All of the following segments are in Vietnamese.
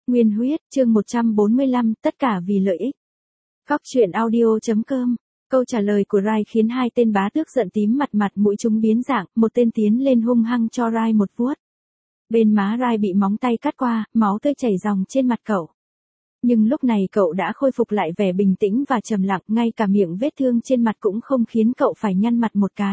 Nguyên huyết, chương 145, tất cả vì lợi ích. Góc truyện audio.com. Câu trả lời của Rai khiến hai tên bá tước giận tím mặt mũi chúng biến dạng, một tên tiến lên hung hăng cho Rai một vuốt. Bên má Rai bị móng tay cắt qua, máu tươi chảy ròng trên mặt cậu. Nhưng lúc này cậu đã khôi phục lại vẻ bình tĩnh và trầm lặng, ngay cả miệng vết thương trên mặt cũng không khiến cậu phải nhăn mặt một cái.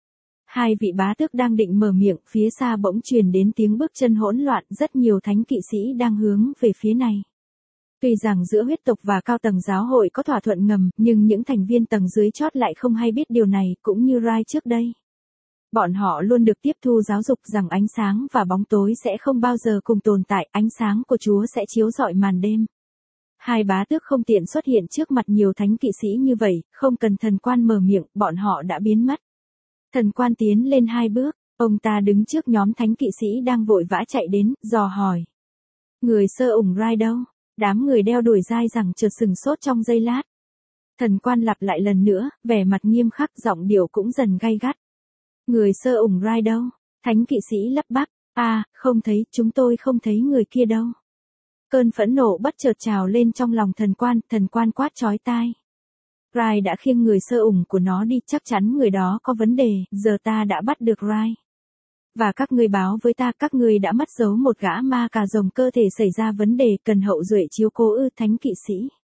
Hai vị bá tước đang định mở miệng, phía xa bỗng truyền đến tiếng bước chân hỗn loạn, rất nhiều thánh kỵ sĩ đang hướng về phía này. Tuy rằng giữa huyết tộc và cao tầng giáo hội có thỏa thuận ngầm, nhưng những thành viên tầng dưới chót lại không hay biết điều này, cũng như Rai trước đây. Bọn họ luôn được tiếp thu giáo dục rằng ánh sáng và bóng tối sẽ không bao giờ cùng tồn tại, ánh sáng của Chúa sẽ chiếu rọi màn đêm. Hai bá tước không tiện xuất hiện trước mặt nhiều thánh kỵ sĩ như vậy, không cần thần quan mở miệng, bọn họ đã biến mất. Thần quan tiến lên hai bước, ông ta đứng trước nhóm thánh kỵ sĩ đang vội vã chạy đến, dò hỏi. Người sơ ủng Rai đâu? Đám người đeo đuổi dai rằng chợt sừng sốt trong giây lát. Thần quan lặp lại lần nữa, vẻ mặt nghiêm khắc, giọng điệu cũng dần gay gắt. Người sơ ủng Rai đâu? Thánh kỵ sĩ lắp bắp, không thấy, chúng tôi không thấy người kia đâu. Cơn phẫn nộ bất chợt trào lên trong lòng thần quan quát chói tai. Rai đã khiêng người sơ ủng của nó đi, chắc chắn người đó có vấn đề, giờ ta đã bắt được Rai. Và các ngươi báo với ta, các ngươi đã mất dấu một gã ma cà rồng, cơ thể xảy ra vấn đề, cần hậu duệ chiếu cố thánh kỵ sĩ.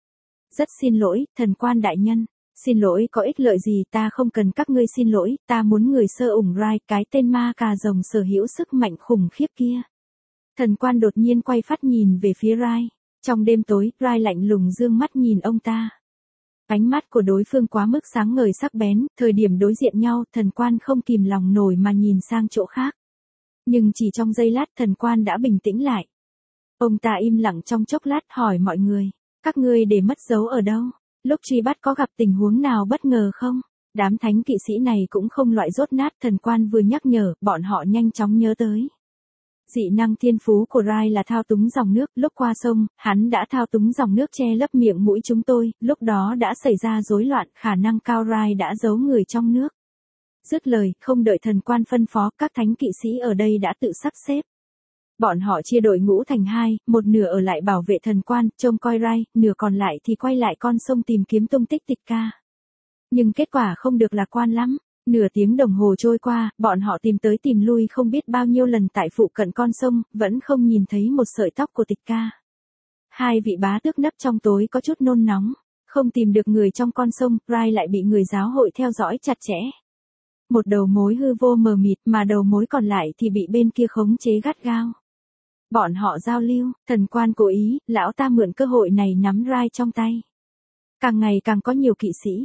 Rất xin lỗi, thần quan đại nhân. Xin lỗi có ích lợi gì, ta không cần các ngươi xin lỗi, ta muốn người sơ ủng Rai, cái tên ma cà rồng sở hữu sức mạnh khủng khiếp kia. Thần quan đột nhiên quay phát nhìn về phía Rai. Trong đêm tối, Rai lạnh lùng dương mắt nhìn ông ta. Ánh mắt của đối phương quá mức sáng ngời sắc bén, thời điểm đối diện nhau, thần quan không kìm lòng nổi mà nhìn sang chỗ khác. Nhưng chỉ trong giây lát thần quan đã bình tĩnh lại. Ông ta im lặng trong chốc lát hỏi mọi người, các ngươi để mất dấu ở đâu? Lúc truy bắt có gặp tình huống nào bất ngờ không? Đám thánh kỵ sĩ này cũng không loại dốt nát, thần quan vừa nhắc nhở, bọn họ nhanh chóng nhớ tới. Dị năng thiên phú của Rai là thao túng dòng nước, lúc qua sông, hắn đã thao túng dòng nước che lấp miệng mũi chúng tôi, lúc đó đã xảy ra rối loạn, khả năng cao Rai đã giấu người trong nước. Dứt lời, không đợi thần quan phân phó, các thánh kỵ sĩ ở đây đã tự sắp xếp. Bọn họ chia đội ngũ thành hai, một nửa ở lại bảo vệ thần quan, trông coi Rai, nửa còn lại thì quay lại con sông tìm kiếm tung tích Tịch Ca. Nhưng kết quả không được lạc quan lắm. Nửa tiếng đồng hồ trôi qua, bọn họ tìm tới tìm lui không biết bao nhiêu lần tại phụ cận con sông, vẫn không nhìn thấy một sợi tóc của Tịch Ca. Hai vị bá tước nấp trong tối có chút nôn nóng, không tìm được người trong con sông, Rai lại bị người giáo hội theo dõi chặt chẽ. Một đầu mối hư vô mờ mịt, mà đầu mối còn lại thì bị bên kia khống chế gắt gao. Bọn họ giao lưu, thần quan cố ý, lão ta mượn cơ hội này nắm Rai trong tay. Càng ngày càng có nhiều kỵ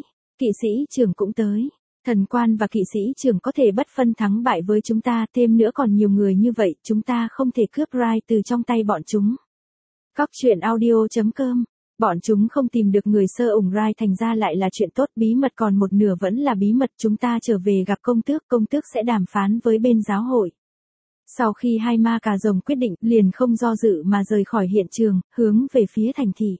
sĩ trưởng cũng tới. Thần quan và kỵ sĩ trưởng có thể bất phân thắng bại với chúng ta, thêm nữa còn nhiều người như vậy, chúng ta không thể cướp Rai từ trong tay bọn chúng. Góc truyện audio.com. Bọn chúng không tìm được người sơ ủng Rai, thành ra lại là chuyện tốt, bí mật còn một nửa vẫn là bí mật, chúng ta trở về gặp công tước sẽ đàm phán với bên giáo hội. Sau khi hai ma cà rồng quyết định, liền không do dự mà rời khỏi hiện trường, hướng về phía thành thị.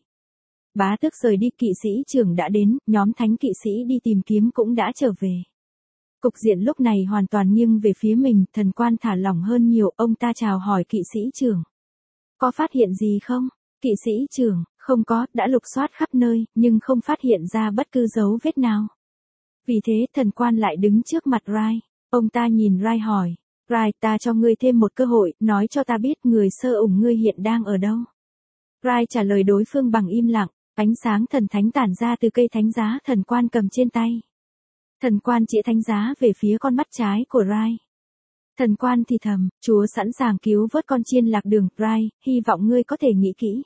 Bá tước rời đi, kỵ sĩ trưởng đã đến, nhóm thánh kỵ sĩ đi tìm kiếm cũng đã trở về. Cục diện lúc này hoàn toàn nghiêng về phía mình, thần quan thả lỏng hơn nhiều, ông ta chào hỏi kỵ sĩ trưởng. Có phát hiện gì không? Kỵ sĩ trưởng, không có, đã lục soát khắp nơi, nhưng không phát hiện ra bất cứ dấu vết nào. Vì thế thần quan lại đứng trước mặt Rai, ông ta nhìn Rai hỏi, Rai, ta cho ngươi thêm một cơ hội, nói cho ta biết người sơ ủng ngươi hiện đang ở đâu. Rai trả lời đối phương bằng im lặng. Ánh sáng thần thánh tản ra từ cây thánh giá thần quan cầm trên tay. Thần quan chĩa thánh giá về phía con mắt trái của Rai. Thần quan thì thầm, Chúa sẵn sàng cứu vớt con chiên lạc đường, Rai, hy vọng ngươi có thể nghĩ kỹ.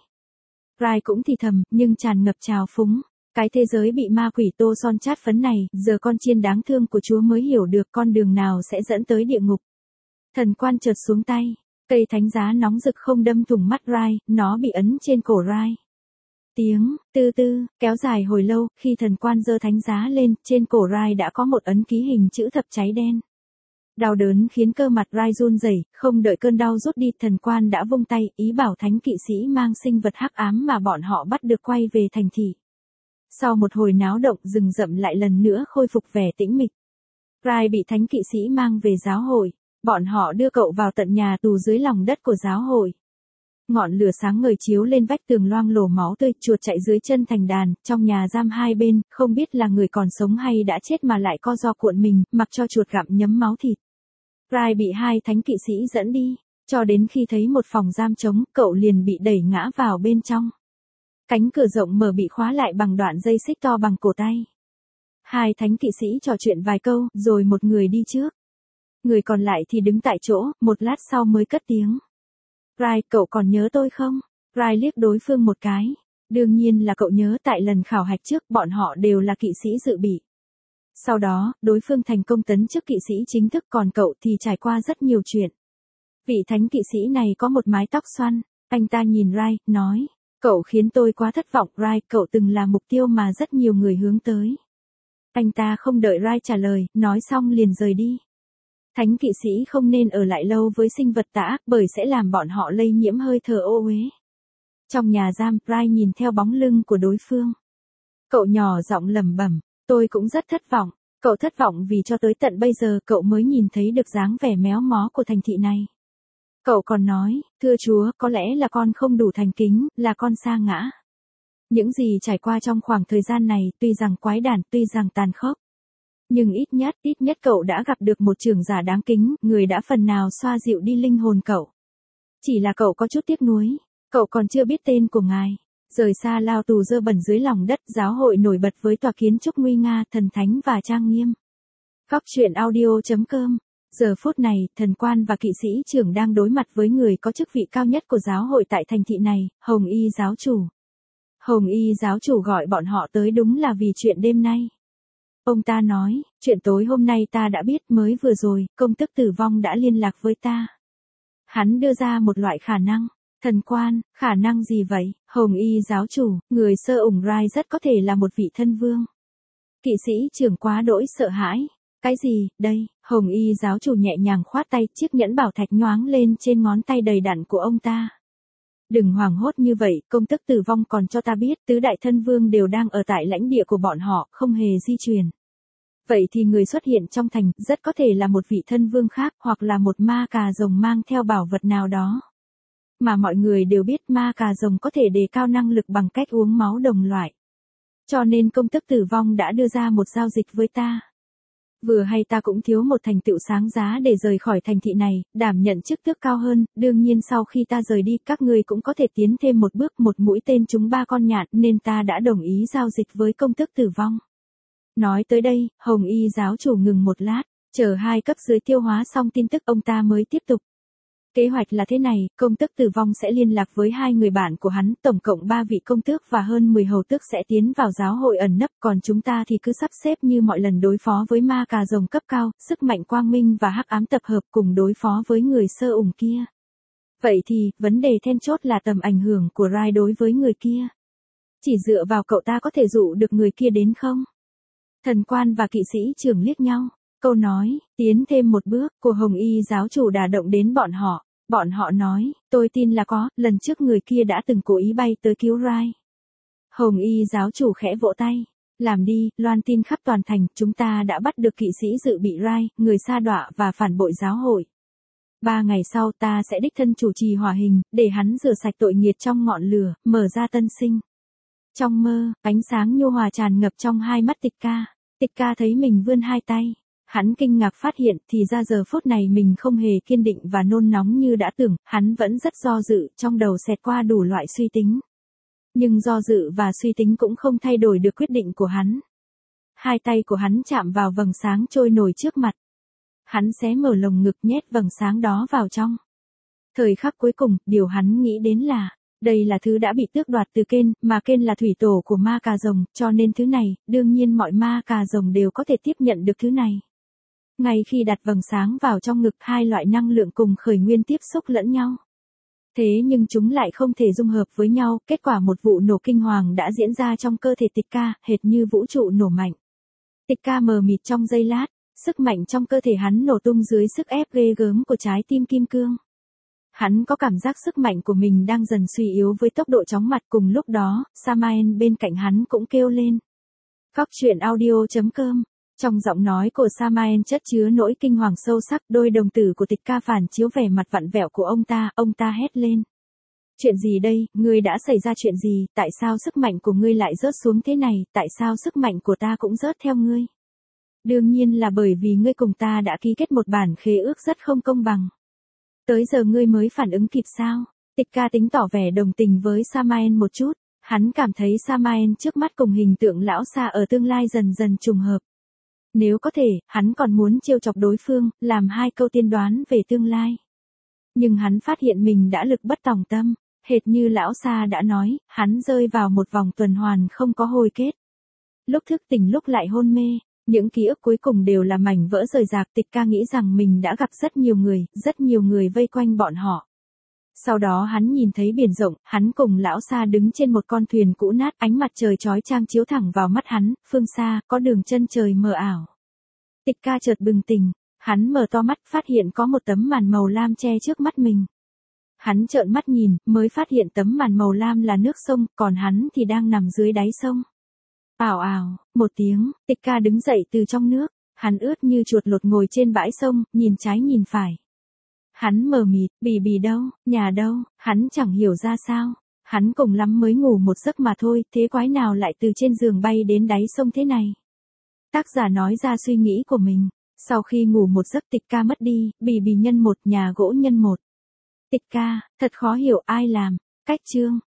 Rai cũng thì thầm, nhưng tràn ngập trào phúng. Cái thế giới bị ma quỷ tô son chát phấn này, giờ con chiên đáng thương của Chúa mới hiểu được con đường nào sẽ dẫn tới địa ngục. Thần quan chợt xuống tay, cây thánh giá nóng rực không đâm thủng mắt Rai, nó bị ấn trên cổ Rai. Tiếng tư tư kéo dài hồi lâu, khi thần quan giơ thánh giá lên, trên cổ Rai đã có một ấn ký hình chữ thập cháy đen. Đau đớn khiến cơ mặt Rai run rẩy, không đợi cơn đau rút đi, thần quan đã vung tay, ý bảo thánh kỵ sĩ mang sinh vật hắc ám mà bọn họ bắt được quay về thành thị. Sau một hồi náo động, rừng rậm lại lần nữa khôi phục vẻ tĩnh mịch. Rai bị thánh kỵ sĩ mang về giáo hội, bọn họ đưa cậu vào tận nhà tù dưới lòng đất của giáo hội. Ngọn lửa sáng ngời chiếu lên vách tường loang lổ máu tươi, chuột chạy dưới chân thành đàn, trong nhà giam hai bên, không biết là người còn sống hay đã chết mà lại co ro cuộn mình, mặc cho chuột gặm nhấm máu thịt. Rai bị hai thánh kỵ sĩ dẫn đi, cho đến khi thấy một phòng giam trống, cậu liền bị đẩy ngã vào bên trong. Cánh cửa rộng mở bị khóa lại bằng đoạn dây xích to bằng cổ tay. Hai thánh kỵ sĩ trò chuyện vài câu, rồi một người đi trước. Người còn lại thì đứng tại chỗ, một lát sau mới cất tiếng. Rai, cậu còn nhớ tôi không? Rai liếc đối phương một cái. Đương nhiên là cậu nhớ, tại lần khảo hạch trước bọn họ đều là kỵ sĩ dự bị. Sau đó, đối phương thành công tấn chức kỵ sĩ chính thức, còn cậu thì trải qua rất nhiều chuyện. Vị thánh kỵ sĩ này có một mái tóc xoăn. Anh ta nhìn Rai, nói. Cậu khiến tôi quá thất vọng, Rai, cậu từng là mục tiêu mà rất nhiều người hướng tới. Anh ta không đợi Rai trả lời, nói xong liền rời đi. Thánh kỵ sĩ không nên ở lại lâu với sinh vật tà ác bởi sẽ làm bọn họ lây nhiễm hơi thở ô uế. Trong nhà giam, Rai nhìn theo bóng lưng của đối phương. Cậu nhỏ giọng lẩm bẩm, tôi cũng rất thất vọng. Cậu thất vọng vì cho tới tận bây giờ cậu mới nhìn thấy được dáng vẻ méo mó của thành thị này. Cậu còn nói, thưa Chúa, có lẽ là con không đủ thành kính, là con sa ngã. Những gì trải qua trong khoảng thời gian này, tuy rằng quái đản, tuy rằng tàn khốc. Nhưng ít nhất cậu đã gặp được một trưởng giả đáng kính, người đã phần nào xoa dịu đi linh hồn cậu. Chỉ là cậu có chút tiếc nuối, cậu còn chưa biết tên của ngài. Rời xa lao tù dơ bẩn dưới lòng đất, giáo hội nổi bật với tòa kiến trúc nguy nga, thần thánh và trang nghiêm. Góc truyện audio.com. Giờ phút này, thần quan và kỵ sĩ trưởng đang đối mặt với người có chức vị cao nhất của giáo hội tại thành thị này, Hồng Y giáo chủ. Hồng Y giáo chủ gọi bọn họ tới đúng là vì chuyện đêm nay. Ông ta nói, chuyện tối hôm nay ta đã biết, mới vừa rồi, công tước tử vong đã liên lạc với ta. Hắn đưa ra một loại khả năng. Thần quan, khả năng gì vậy? Hồng Y giáo chủ, người sơ ủng Rai rất có thể là một vị thân vương. Kỵ sĩ trưởng quá đỗi sợ hãi. Cái gì, đây? Hồng Y giáo chủ nhẹ nhàng khoát tay, chiếc nhẫn bảo thạch nhoáng lên trên ngón tay đầy đặn của ông ta. Đừng hoảng hốt như vậy, công tước tử vong còn cho ta biết, tứ đại thân vương đều đang ở tại lãnh địa của bọn họ, không hề di chuyển. Vậy thì người xuất hiện trong thành, rất có thể là một vị thân vương khác, hoặc là một ma cà rồng mang theo bảo vật nào đó. Mà mọi người đều biết ma cà rồng có thể đề cao năng lực bằng cách uống máu đồng loại. Cho nên công tước tử vong đã đưa ra một giao dịch với ta. Vừa hay ta cũng thiếu một thành tựu sáng giá để rời khỏi thành thị này, đảm nhận chức tước cao hơn, đương nhiên sau khi ta rời đi các ngươi cũng có thể tiến thêm một bước, một mũi tên trúng ba con nhạn, nên ta đã đồng ý giao dịch với công tước tử vong. Nói tới đây, Hồng Y giáo chủ ngừng một lát, chờ hai cấp dưới tiêu hóa xong tin tức ông ta mới tiếp tục. Kế hoạch là thế này, công tước tử vong sẽ liên lạc với hai người bạn của hắn, tổng cộng 3 vị công tước và hơn 10 hầu tước sẽ tiến vào giáo hội ẩn nấp, còn chúng ta thì cứ sắp xếp như mọi lần đối phó với ma cà rồng cấp cao, sức mạnh quang minh và hắc ám tập hợp cùng đối phó với người sơ ủng kia. Vậy thì, vấn đề then chốt là tầm ảnh hưởng của Rai đối với người kia. Chỉ dựa vào cậu ta có thể dụ được người kia đến không? Thần quan và kỵ sĩ trưởng liếc nhau. Câu nói, tiến thêm một bước, của Hồng Y giáo chủ đả động đến bọn họ. Bọn họ nói, tôi tin là có, lần trước người kia đã từng cố ý bay tới cứu Rai. Hồng Y giáo chủ khẽ vỗ tay. Làm đi, loan tin khắp toàn thành, chúng ta đã bắt được kỵ sĩ dự bị Rai, người sa đọa và phản bội giáo hội. 3 ngày sau ta sẽ đích thân chủ trì hỏa hình, để hắn rửa sạch tội nghiệt trong ngọn lửa, mở ra tân sinh. Trong mơ, ánh sáng nhu hòa tràn ngập trong hai mắt Tịch Ca. Tịch Ca thấy mình vươn hai tay. Hắn kinh ngạc phát hiện thì ra giờ phút này mình không hề kiên định và nôn nóng như đã tưởng, hắn vẫn rất do dự, trong đầu xẹt qua đủ loại suy tính. Nhưng do dự và suy tính cũng không thay đổi được quyết định của hắn. Hai tay của hắn chạm vào vầng sáng trôi nổi trước mặt. Hắn xé mở lồng ngực nhét vầng sáng đó vào trong. Thời khắc cuối cùng, điều hắn nghĩ đến là, đây là thứ đã bị tước đoạt từ Kên, mà Kên là thủy tổ của ma cà rồng, cho nên thứ này, đương nhiên mọi ma cà rồng đều có thể tiếp nhận được thứ này. Ngay khi đặt vầng sáng vào trong ngực, hai loại năng lượng cùng khởi nguyên tiếp xúc lẫn nhau. Thế nhưng chúng lại không thể dung hợp với nhau, kết quả một vụ nổ kinh hoàng đã diễn ra trong cơ thể Tịch Ca, hệt như vũ trụ nổ mạnh. Tịch Ca mờ mịt trong giây lát, sức mạnh trong cơ thể hắn nổ tung dưới sức ép ghê gớm của trái tim kim cương. Hắn có cảm giác sức mạnh của mình đang dần suy yếu với tốc độ chóng mặt, cùng lúc đó, Samael bên cạnh hắn cũng kêu lên. Góc truyện audio.com. Trong giọng nói của Samael chất chứa nỗi kinh hoàng sâu sắc, đôi đồng tử của Tịch Ca phản chiếu vẻ mặt vặn vẹo của ông ta hét lên. Chuyện gì đây, ngươi đã xảy ra chuyện gì, tại sao sức mạnh của ngươi lại rớt xuống thế này, tại sao sức mạnh của ta cũng rớt theo ngươi? Đương nhiên là bởi vì ngươi cùng ta đã ký kết một bản khế ước rất không công bằng. Tới giờ ngươi mới phản ứng kịp sao? Tịch ca tính tỏ vẻ đồng tình với Samael một chút, hắn cảm thấy Samael trước mắt cùng hình tượng lão Sa ở tương lai dần dần trùng hợp. Nếu có thể, hắn còn muốn trêu chọc đối phương, làm 2 câu tiên đoán về tương lai. Nhưng hắn phát hiện mình đã lực bất tòng tâm, hệt như lão Sa đã nói, hắn rơi vào một vòng tuần hoàn không có hồi kết. Lúc thức tỉnh lúc lại hôn mê, những ký ức cuối cùng đều là mảnh vỡ rời rạc. Tịch ca nghĩ rằng mình đã gặp rất nhiều người vây quanh bọn họ. Sau đó hắn nhìn thấy biển rộng, hắn cùng lão Sa đứng trên một con thuyền cũ nát, ánh mặt trời chói chang chiếu thẳng vào mắt hắn, phương xa, có đường chân trời mờ ảo. Tịch ca chợt bừng tỉnh, hắn mở to mắt, phát hiện có một tấm màn màu lam che trước mắt mình. Hắn trợn mắt nhìn, mới phát hiện tấm màn màu lam là nước sông, còn hắn thì đang nằm dưới đáy sông. Ào ào, một tiếng, Tịch ca đứng dậy từ trong nước, hắn ướt như chuột lột ngồi trên bãi sông, nhìn trái nhìn phải. Hắn mờ mịt, Bì đâu, nhà đâu, hắn chẳng hiểu ra sao. Hắn cùng lắm mới ngủ một giấc mà thôi, thế quái nào lại từ trên giường bay đến đáy sông thế này. Tác giả nói ra suy nghĩ của mình. Sau khi ngủ một giấc Tịch ca mất đi, Bì nhân 1, nhà gỗ nhân 1. Tịch ca, thật khó hiểu ai làm. Cách chương.